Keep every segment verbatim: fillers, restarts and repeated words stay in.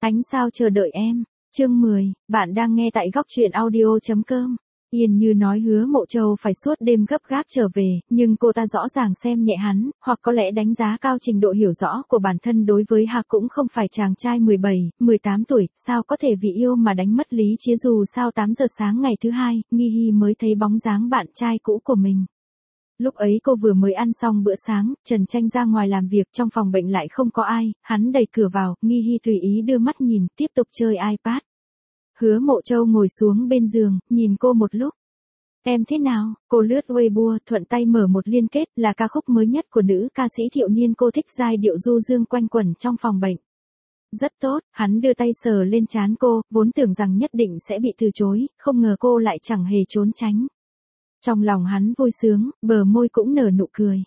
Ánh sao chờ đợi em. Chương mười, bạn đang nghe tại góc truyện audio chấm com. Yên Như nói Hứa Mộ Châu phải suốt đêm gấp gáp trở về, nhưng cô ta rõ ràng xem nhẹ hắn, hoặc có lẽ đánh giá cao trình độ hiểu rõ của bản thân đối với Hà cũng không phải chàng trai mười bảy, mười tám tuổi, sao có thể vì yêu mà đánh mất lý trí. Dù sao tám giờ sáng ngày thứ hai, Nghi Hy mới thấy bóng dáng bạn trai cũ của mình. Lúc ấy cô vừa mới ăn xong bữa sáng, Trần Tranh ra ngoài làm việc, trong phòng bệnh lại không có ai, hắn đẩy cửa vào, Nghi Hy tùy ý đưa mắt nhìn, tiếp tục chơi iPad. Hứa Mộ Châu ngồi xuống bên giường, nhìn cô một lúc. Em thế nào? Cô lướt Weibo, thuận tay mở một liên kết, là ca khúc mới nhất của nữ ca sĩ Thiệu Niên, cô thích giai điệu du dương quanh quẩn trong phòng bệnh. Rất tốt, hắn đưa tay sờ lên trán cô, vốn tưởng rằng nhất định sẽ bị từ chối, không ngờ cô lại chẳng hề trốn tránh. Trong lòng hắn vui sướng, bờ môi cũng nở nụ cười.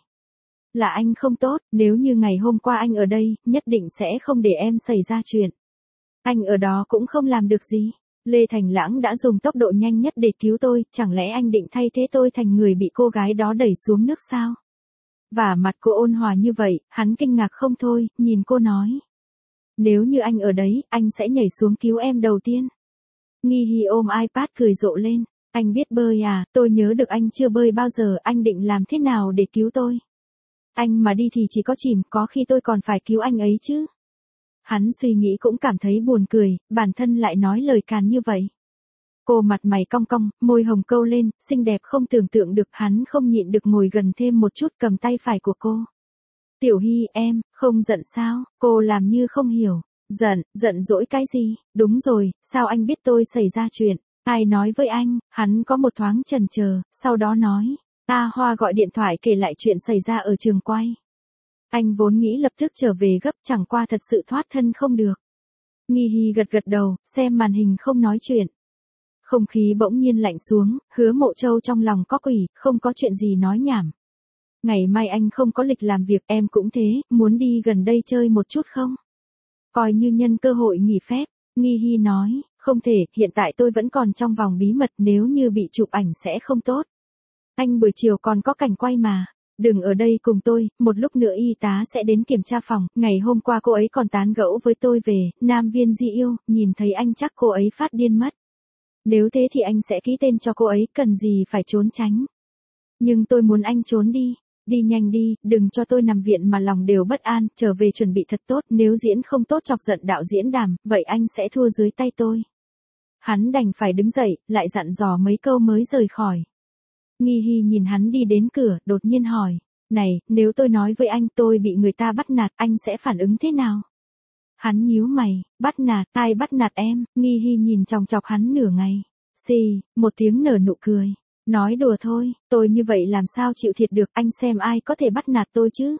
Là anh không tốt, nếu như ngày hôm qua anh ở đây, nhất định sẽ không để em xảy ra chuyện. Anh ở đó cũng không làm được gì. Lê Thành Lãng đã dùng tốc độ nhanh nhất để cứu tôi, chẳng lẽ anh định thay thế tôi thành người bị cô gái đó đẩy xuống nước sao? Và mặt cô ôn hòa như vậy, hắn kinh ngạc không thôi, nhìn cô nói. Nếu như anh ở đấy, anh sẽ nhảy xuống cứu em đầu tiên. Nghi Hy ôm iPad cười rộ lên. Anh biết bơi à, tôi nhớ được anh chưa bơi bao giờ, anh định làm thế nào để cứu tôi? Anh mà đi thì chỉ có chìm, có khi tôi còn phải cứu anh ấy chứ. Hắn suy nghĩ cũng cảm thấy buồn cười, bản thân lại nói lời càn như vậy. Cô mặt mày cong cong, môi hồng câu lên, xinh đẹp không tưởng tượng được, hắn không nhịn được ngồi gần thêm một chút, cầm tay phải của cô. Tiểu Hy em, không giận sao? Cô làm như không hiểu. Giận, giận dỗi cái gì? Đúng rồi, sao anh biết tôi xảy ra chuyện? Ai nói với anh? Hắn có một thoáng chần chờ, sau đó nói. A Hoa gọi điện thoại kể lại chuyện xảy ra ở trường quay. Anh vốn nghĩ lập tức trở về gấp, chẳng qua thật sự thoát thân không được. Nghi Hy gật gật đầu, xem màn hình không nói chuyện. Không khí bỗng nhiên lạnh xuống, Hứa Mộ Châu trong lòng có quỷ, không có chuyện gì nói nhảm. Ngày mai anh không có lịch làm việc, em cũng thế, muốn đi gần đây chơi một chút không? Coi như nhân cơ hội nghỉ phép. Nghi Hy nói, không thể, hiện tại tôi vẫn còn trong vòng bí mật, nếu như bị chụp ảnh sẽ không tốt. Anh buổi chiều còn có cảnh quay mà. Đừng ở đây cùng tôi, một lúc nữa y tá sẽ đến kiểm tra phòng, ngày hôm qua cô ấy còn tán gẫu với tôi về, Nam Viên Di yêu, nhìn thấy anh chắc cô ấy phát điên mất. Nếu thế thì anh sẽ ký tên cho cô ấy, cần gì phải trốn tránh. Nhưng tôi muốn anh trốn đi, đi nhanh đi, đừng cho tôi nằm viện mà lòng đều bất an, trở về chuẩn bị thật tốt, nếu diễn không tốt chọc giận đạo diễn Đàm, vậy anh sẽ thua dưới tay tôi. Hắn đành phải đứng dậy, lại dặn dò mấy câu mới rời khỏi. Nghi Hy nhìn hắn đi đến cửa, đột nhiên hỏi, này, nếu tôi nói với anh tôi bị người ta bắt nạt, anh sẽ phản ứng thế nào? Hắn nhíu mày, bắt nạt, ai bắt nạt em? Nghi Hy nhìn chòng chọc hắn nửa ngày. Xì, một tiếng nở nụ cười. Nói đùa thôi, tôi như vậy làm sao chịu thiệt được, anh xem ai có thể bắt nạt tôi chứ?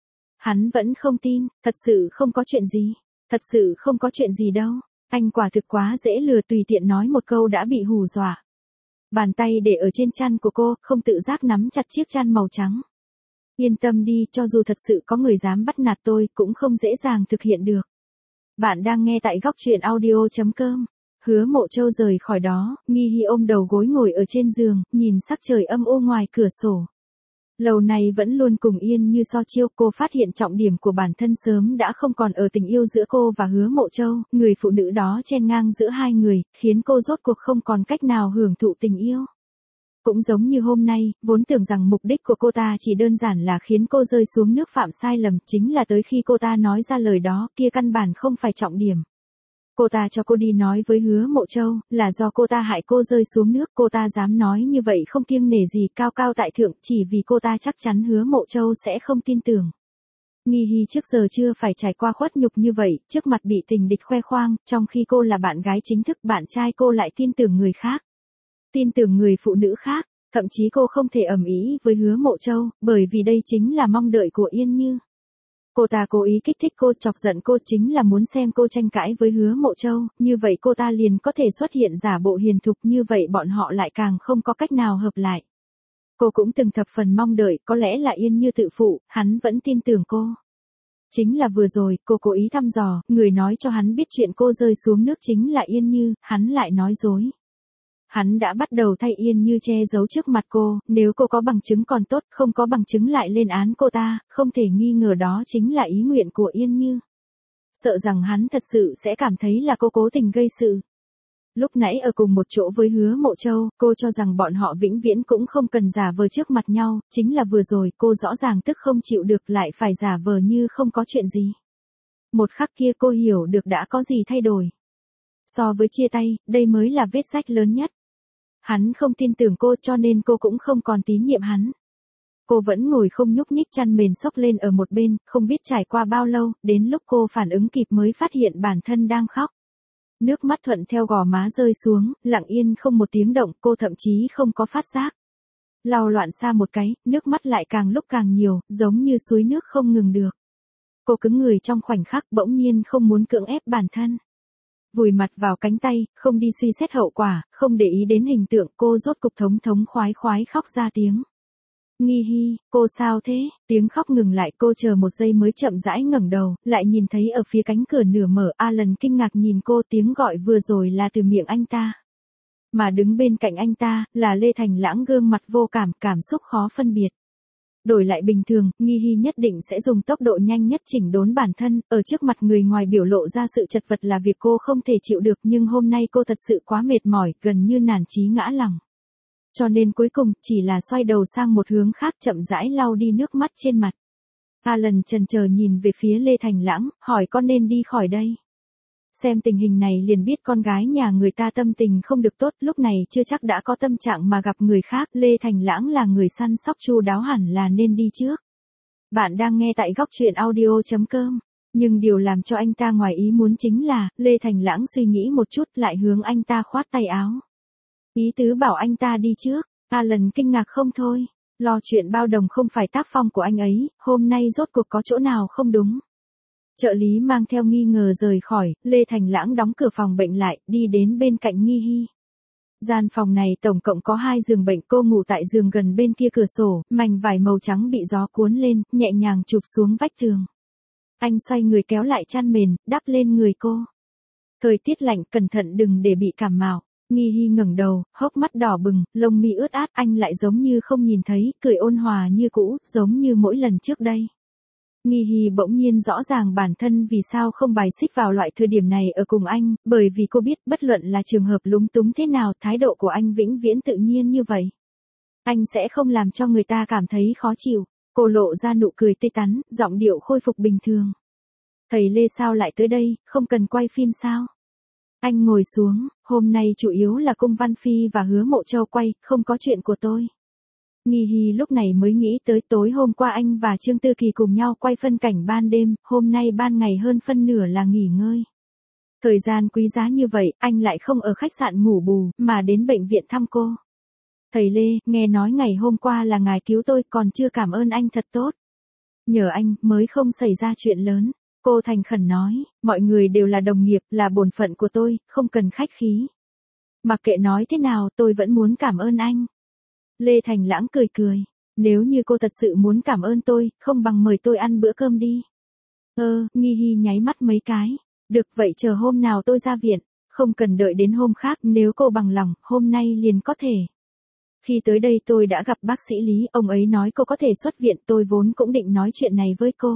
Hắn vẫn không tin, thật sự không có chuyện gì, thật sự không có chuyện gì đâu, anh quả thực quá dễ lừa, tùy tiện nói một câu đã bị hù dọa. Bàn tay để ở trên chăn của cô, không tự giác nắm chặt chiếc chăn màu trắng. Yên tâm đi, cho dù thật sự có người dám bắt nạt tôi, cũng không dễ dàng thực hiện được. Bạn đang nghe tại góc truyện audio chấm com. Hứa Mộ Châu rời khỏi đó, Nghi Hy ôm đầu gối ngồi ở trên giường, nhìn sắc trời âm u ngoài cửa sổ. Lâu nay vẫn luôn cùng Yên Như so chiêu, cô phát hiện trọng điểm của bản thân sớm đã không còn ở tình yêu giữa cô và Hứa Mộ Châu, người phụ nữ đó chen ngang giữa hai người, khiến cô rốt cuộc không còn cách nào hưởng thụ tình yêu. Cũng giống như hôm nay, vốn tưởng rằng mục đích của cô ta chỉ đơn giản là khiến cô rơi xuống nước phạm sai lầm, chính là tới khi cô ta nói ra lời đó, kia căn bản không phải trọng điểm. Cô ta cho cô đi nói với Hứa Mộ Châu, là do cô ta hại cô rơi xuống nước, cô ta dám nói như vậy không kiêng nể gì, cao cao tại thượng, chỉ vì cô ta chắc chắn Hứa Mộ Châu sẽ không tin tưởng. Nghi Hy trước giờ chưa phải trải qua khuất nhục như vậy, trước mặt bị tình địch khoe khoang, trong khi cô là bạn gái chính thức, bạn trai cô lại tin tưởng người khác. Tin tưởng người phụ nữ khác, thậm chí cô không thể ầm ĩ với Hứa Mộ Châu, bởi vì đây chính là mong đợi của Yên Như. Cô ta cố ý kích thích cô, chọc giận cô, chính là muốn xem cô tranh cãi với Hứa Mộ Châu, như vậy cô ta liền có thể xuất hiện giả bộ hiền thục, như vậy bọn họ lại càng không có cách nào hợp lại. Cô cũng từng thập phần mong đợi, có lẽ là Yên Như tự phụ, hắn vẫn tin tưởng cô. Chính là vừa rồi, cô cố ý thăm dò, người nói cho hắn biết chuyện cô rơi xuống nước chính là Yên Như, hắn lại nói dối. Hắn đã bắt đầu thay Yên Như che giấu trước mặt cô, nếu cô có bằng chứng còn tốt, không có bằng chứng lại lên án cô ta, không thể nghi ngờ đó chính là ý nguyện của Yên Như. sợ rằng hắn thật sự sẽ cảm thấy là cô cố tình gây sự. Lúc nãy ở cùng một chỗ với Hứa Mộ Châu, cô cho rằng bọn họ vĩnh viễn cũng không cần giả vờ trước mặt nhau, chính là vừa rồi cô rõ ràng tức không chịu được lại phải giả vờ như không có chuyện gì. Một khắc kia cô hiểu được đã có gì thay đổi. So với chia tay, đây mới là vết rách lớn nhất. Hắn không tin tưởng cô cho nên cô cũng không còn tín nhiệm hắn. Cô vẫn ngồi không nhúc nhích, chăn mền xốc lên ở một bên, không biết trải qua bao lâu, đến lúc cô phản ứng kịp mới phát hiện bản thân đang khóc. Nước mắt thuận theo gò má rơi xuống, lặng yên không một tiếng động, cô thậm chí không có phát giác. Lau loạn xa một cái, nước mắt lại càng lúc càng nhiều, giống như suối nước không ngừng được. Cô cứng người trong khoảnh khắc, bỗng nhiên không muốn cưỡng ép bản thân. Vùi mặt vào cánh tay, không đi suy xét hậu quả, không để ý đến hình tượng, cô rốt cục thống thống khoái khoái khóc ra tiếng. Nghi Hi, cô sao thế? Tiếng khóc ngừng lại, cô chờ một giây mới chậm rãi ngẩng đầu, lại nhìn thấy ở phía cánh cửa nửa mở, Alan kinh ngạc nhìn cô, tiếng gọi vừa rồi là từ miệng anh ta. Mà đứng bên cạnh anh ta, là Lê Thành Lãng, gương mặt vô cảm, cảm xúc khó phân biệt. Đổi lại bình thường, Nghi Hi nhất định sẽ dùng tốc độ nhanh nhất chỉnh đốn bản thân, ở trước mặt người ngoài biểu lộ ra sự chật vật là việc cô không thể chịu được, nhưng hôm nay cô thật sự quá mệt mỏi, gần như nản chí ngã lòng. Cho nên cuối cùng, chỉ là xoay đầu sang một hướng khác, chậm rãi lau đi nước mắt trên mặt. Alan chần chờ nhìn về phía Lê Thành Lãng, hỏi con nên đi khỏi đây. Xem tình hình này liền biết con gái nhà người ta tâm tình không được tốt, lúc này chưa chắc đã có tâm trạng mà gặp người khác. Lê Thành Lãng là người săn sóc chu đáo, hẳn là nên đi trước. Bạn đang nghe tại góc truyện audio chấm com. Nhưng điều làm cho anh ta ngoài ý muốn chính là, Lê Thành Lãng suy nghĩ một chút lại hướng anh ta khoát tay áo. Ý tứ bảo anh ta đi trước. Alan kinh ngạc không thôi. Lo chuyện bao đồng không phải tác phong của anh ấy, hôm nay rốt cuộc có chỗ nào không đúng. Trợ lý mang theo nghi ngờ rời khỏi, Lê Thành Lãng đóng cửa phòng bệnh lại, đi đến bên cạnh Nghi Hi. Gian phòng này tổng cộng có hai giường bệnh, cô ngủ tại giường gần bên kia cửa sổ, mảnh vải màu trắng bị gió cuốn lên, nhẹ nhàng chụp xuống vách tường. Anh xoay người kéo lại chăn mền, đắp lên người cô. Thời tiết lạnh, cẩn thận đừng để bị cảm mạo. Nghi Hi ngẩng đầu, hốc mắt đỏ bừng, lông mi ướt át, anh lại giống như không nhìn thấy, cười ôn hòa như cũ, giống như mỗi lần trước đây. Nghi Hi bỗng nhiên rõ ràng bản thân vì sao không bài xích vào loại thời điểm này ở cùng anh, bởi vì cô biết bất luận là trường hợp lúng túng thế nào, thái độ của anh vĩnh viễn tự nhiên như vậy. Anh sẽ không làm cho người ta cảm thấy khó chịu. Cô lộ ra nụ cười tươi tắn, giọng điệu khôi phục bình thường. Thầy Lê sao lại tới đây, không cần quay phim sao? Anh ngồi xuống, hôm nay chủ yếu là Cung Văn Phi và Hứa Mộ Châu quay, không có chuyện của tôi. Nghi Hi lúc này mới nghĩ tới tối hôm qua anh và Trương Tư Kỳ cùng nhau quay phân cảnh ban đêm, hôm nay ban ngày hơn phân nửa là nghỉ ngơi. Thời gian quý giá như vậy, anh lại không ở khách sạn ngủ bù, mà đến bệnh viện thăm cô. Thầy Lê, nghe nói ngày hôm qua là ngài cứu tôi, còn chưa cảm ơn anh thật tốt. Nhờ anh, mới không xảy ra chuyện lớn. Cô thành khẩn nói, mọi người đều là đồng nghiệp, là bổn phận của tôi, không cần khách khí. Mặc kệ nói thế nào, tôi vẫn muốn cảm ơn anh. Lê Thành Lãng cười cười, nếu như cô thật sự muốn cảm ơn tôi, không bằng mời tôi ăn bữa cơm đi. Ơ, Nghi Hi nháy mắt mấy cái, được vậy chờ hôm nào tôi ra viện, không cần đợi đến hôm khác, nếu cô bằng lòng, hôm nay liền có thể. Khi tới đây tôi đã gặp bác sĩ Lý, ông ấy nói cô có thể xuất viện, tôi vốn cũng định nói chuyện này với cô.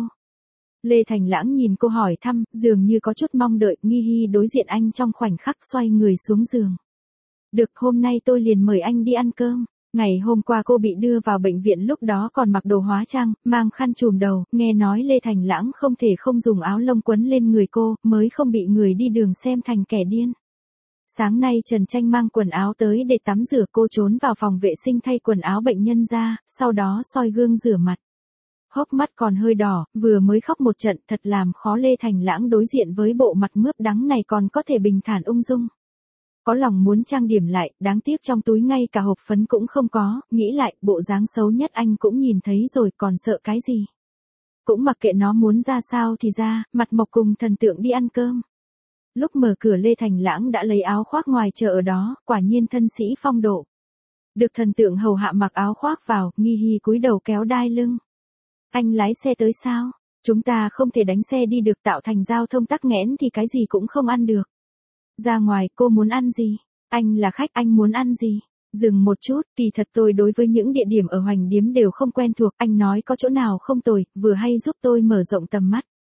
Lê Thành Lãng nhìn cô hỏi thăm, dường như có chút mong đợi, Nghi Hi đối diện anh trong khoảnh khắc xoay người xuống giường. Được, hôm nay tôi liền mời anh đi ăn cơm. Ngày hôm qua cô bị đưa vào bệnh viện, lúc đó còn mặc đồ hóa trang, mang khăn trùm đầu, nghe nói Lê Thành Lãng không thể không dùng áo lông quấn lên người cô, mới không bị người đi đường xem thành kẻ điên. Sáng nay Trần Tranh mang quần áo tới để tắm rửa, cô trốn vào phòng vệ sinh thay quần áo bệnh nhân ra, sau đó soi gương rửa mặt. Hốc mắt còn hơi đỏ, vừa mới khóc một trận, thật làm khó Lê Thành Lãng đối diện với bộ mặt mướp đắng này còn có thể bình thản ung dung. Có lòng muốn trang điểm lại, đáng tiếc trong túi ngay cả hộp phấn cũng không có, nghĩ lại, bộ dáng xấu nhất anh cũng nhìn thấy rồi, còn sợ cái gì. Cũng mặc kệ nó muốn ra sao thì ra, mặt mộc cùng thần tượng đi ăn cơm. Lúc mở cửa Lê Thành Lãng đã lấy áo khoác ngoài chờ ở đó, quả nhiên thân sĩ phong độ. Được thần tượng hầu hạ mặc áo khoác vào, Nghi Hi cúi đầu kéo đai lưng. Anh lái xe tới sao? Chúng ta không thể đánh xe đi được, tạo thành giao thông tắc nghẽn thì cái gì cũng không ăn được. Ra ngoài, cô muốn ăn gì? Anh là khách, anh muốn ăn gì? Dừng một chút, kỳ thật tôi đối với những địa điểm ở Hoành Điếm đều không quen thuộc, anh nói có chỗ nào không tồi, vừa hay giúp tôi mở rộng tầm mắt.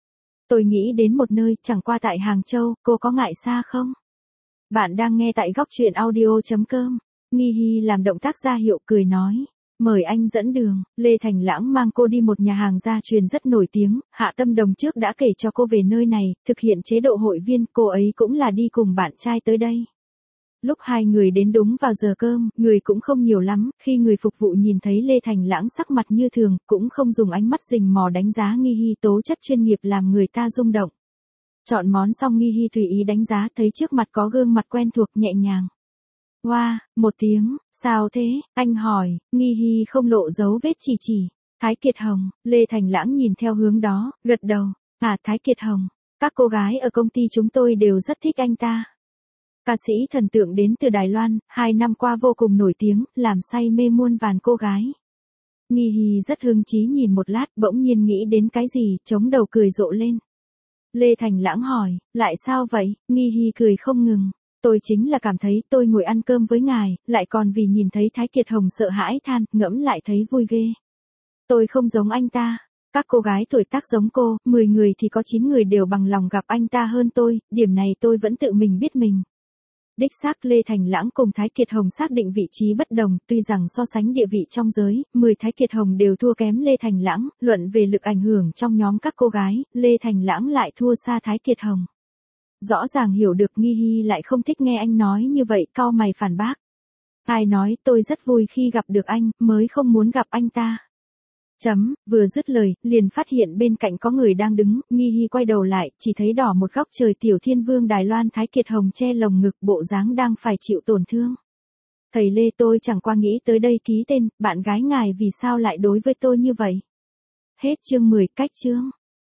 Tôi nghĩ đến một nơi, chẳng qua tại Hàng Châu, cô có ngại xa không? Bạn đang nghe tại góc truyện audio.com. Nghi Hi làm động tác ra hiệu cười nói. Mời anh dẫn đường. Lê Thành Lãng mang cô đi một nhà hàng gia truyền rất nổi tiếng. Hạ Tâm Đồng trước đã kể cho cô về nơi này, thực hiện chế độ hội viên, cô ấy cũng là đi cùng bạn trai tới đây. Lúc hai người đến đúng vào giờ cơm, người cũng không nhiều lắm, khi người phục vụ nhìn thấy Lê Thành Lãng sắc mặt như thường, cũng không dùng ánh mắt rình mò đánh giá Nghi Hi, tố chất chuyên nghiệp làm người ta rung động. Chọn món xong Nghi Hi tùy ý đánh giá, thấy trước mặt có gương mặt quen thuộc, nhẹ nhàng. Wow, một tiếng, sao thế, anh hỏi, Nghi Hi không lộ dấu vết chỉ chỉ. Thái Kiệt Hồng. Lê Thành Lãng nhìn theo hướng đó, gật đầu. À, Thái Kiệt Hồng, các cô gái ở công ty chúng tôi đều rất thích anh ta. Ca sĩ thần tượng đến từ Đài Loan, hai năm qua vô cùng nổi tiếng, làm say mê muôn vàn cô gái. Nghi Hi rất hứng chí nhìn một lát, bỗng nhiên nghĩ đến cái gì, chống đầu cười rộ lên. Lê Thành Lãng hỏi, lại sao vậy? Nghi Hi cười không ngừng. Tôi chính là cảm thấy tôi ngồi ăn cơm với ngài, lại còn vì nhìn thấy Thái Kiệt Hồng sợ hãi than, ngẫm lại thấy vui ghê. Tôi không giống anh ta. Các cô gái tuổi tác giống cô, mười người thì có chín người đều bằng lòng gặp anh ta hơn tôi, điểm này tôi vẫn tự mình biết mình. Đích xác Lê Thành Lãng cùng Thái Kiệt Hồng xác định vị trí bất đồng, tuy rằng so sánh địa vị trong giới, mười Thái Kiệt Hồng đều thua kém Lê Thành Lãng, luận về lực ảnh hưởng trong nhóm các cô gái, Lê Thành Lãng lại thua xa Thái Kiệt Hồng. Rõ ràng hiểu được Nghi Hi lại không thích nghe anh nói như vậy, cau mày phản bác. Ai nói, tôi rất vui khi gặp được anh, mới không muốn gặp anh ta. Chấm, vừa dứt lời, liền phát hiện bên cạnh có người đang đứng, Nghi Hi quay đầu lại, chỉ thấy đỏ một góc trời Tiểu Thiên Vương Đài Loan Thái Kiệt Hồng che lồng ngực, bộ dáng đang phải chịu tổn thương. Thầy Lê, tôi chẳng qua nghĩ tới đây ký tên, bạn gái ngài vì sao lại đối với tôi như vậy? Hết chương mười, cách chương.